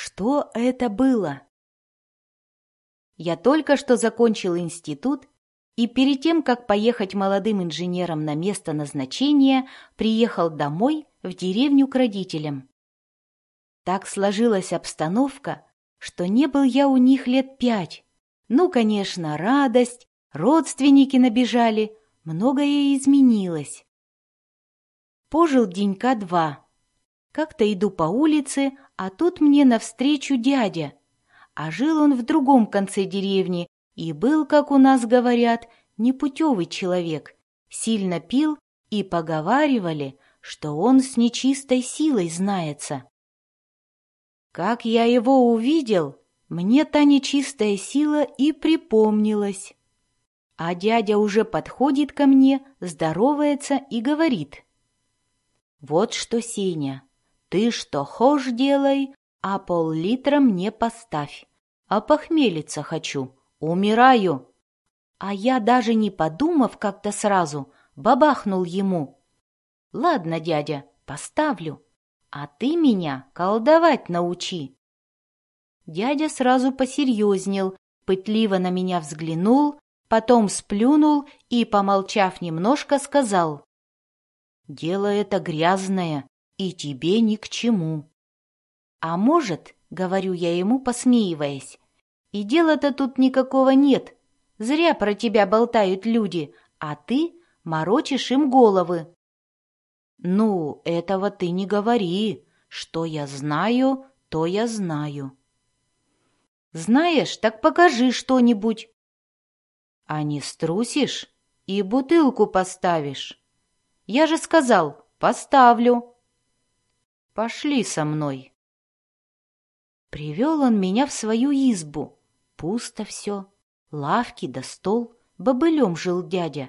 Что это было? Я только что закончил институт, и перед тем, как поехать молодым инженером на место назначения, приехал домой в деревню к родителям. Так сложилась обстановка, что не был я у них лет 5. Ну, конечно, радость, родственники набежали, многое изменилось. Пожил денька 2. Как-то иду по улице, а тут мне навстречу дядя. А жил он в другом конце деревни и был, как у нас говорят, непутевый человек. Сильно пил и поговаривали, что он с нечистой силой знается. Как я его увидел, мне та нечистая сила и припомнилась. А дядя уже подходит ко мне, здоровается и говорит: «Вот что, Сеня, ты что хошь делай, а пол-литра мне поставь. Опохмелиться хочу, умираю». А я, даже не подумав как-то сразу, бабахнул ему: «Ладно, дядя, поставлю, а ты меня колдовать научи». Дядя сразу посерьезнел, пытливо на меня взглянул, потом сплюнул и, помолчав немножко, сказал: «Дело это грязное, и тебе ни к чему». «А может, — говорю я ему, посмеиваясь, — и дела-то тут никакого нет, зря про тебя болтают люди, а ты морочишь им головы». «Ну, этого ты не говори, что я знаю, то я знаю». «Знаешь, так покажи что-нибудь». «А не струсишь и бутылку поставишь?» «Я же сказал, поставлю». «Пошли со мной». Привел он меня в свою избу. Пусто все, лавки да стол, бобылем жил дядя.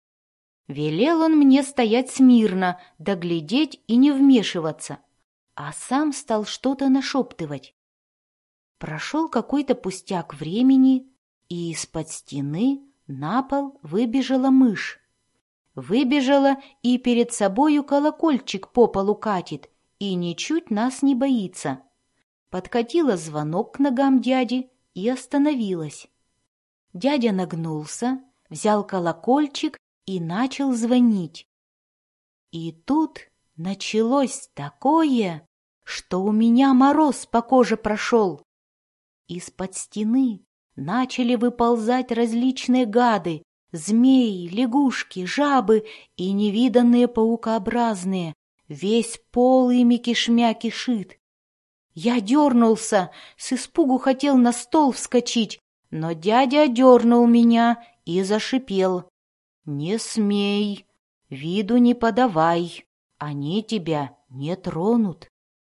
Велел он мне стоять смирно, да глядеть и не вмешиваться, а сам стал что-то нашептывать. Прошел какой-то пустяк времени, и из-под стены на пол выбежала мышь. Выбежала и перед собою колокольчик по полу катит, и ничуть нас не боится. Подкатила звонок к ногам дяди и остановилась. Дядя нагнулся, взял колокольчик и начал звонить. И тут началось такое, что у меня мороз по коже прошел. Из-под стены начали выползать различные гады, змеи, лягушки, жабы и невиданные паукообразные. Весь пол ими кишмя кишит. Я дернулся, с испугу хотел на стол вскочить, но дядя одернул меня и зашипел: «Не смей, виду не подавай, они тебя не тронут».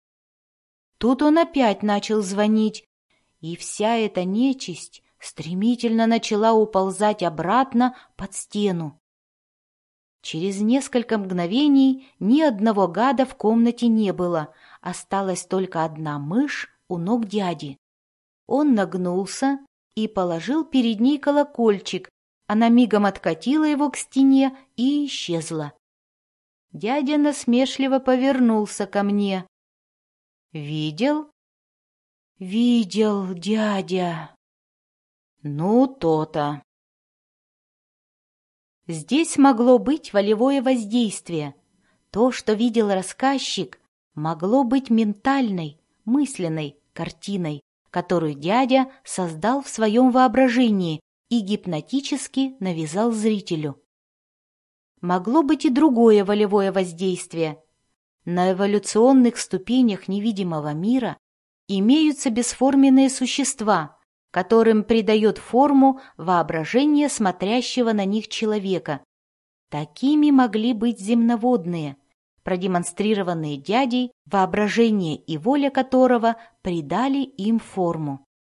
Тут он опять начал звонить, и вся эта нечисть стремительно начала уползать обратно под стену. Через несколько мгновений ни одного гада в комнате не было, осталась только одна мышь у ног дяди. Он нагнулся и положил перед ней колокольчик, она мигом откатила его к стене и исчезла. Дядя насмешливо повернулся ко мне. «Видел?» «Видел, дядя». «Ну, то-то». Здесь могло быть волевое воздействие. То, что видел рассказчик, могло быть ментальной, мысленной картиной, которую дядя создал в своем воображении и гипнотически навязал зрителю. Могло быть и другое волевое воздействие. На эволюционных ступенях невидимого мира имеются бесформенные существа, которым придает форму воображение смотрящего на них человека. Такими могли быть земноводные, продемонстрированные дядей, воображение и воля которого придали им форму.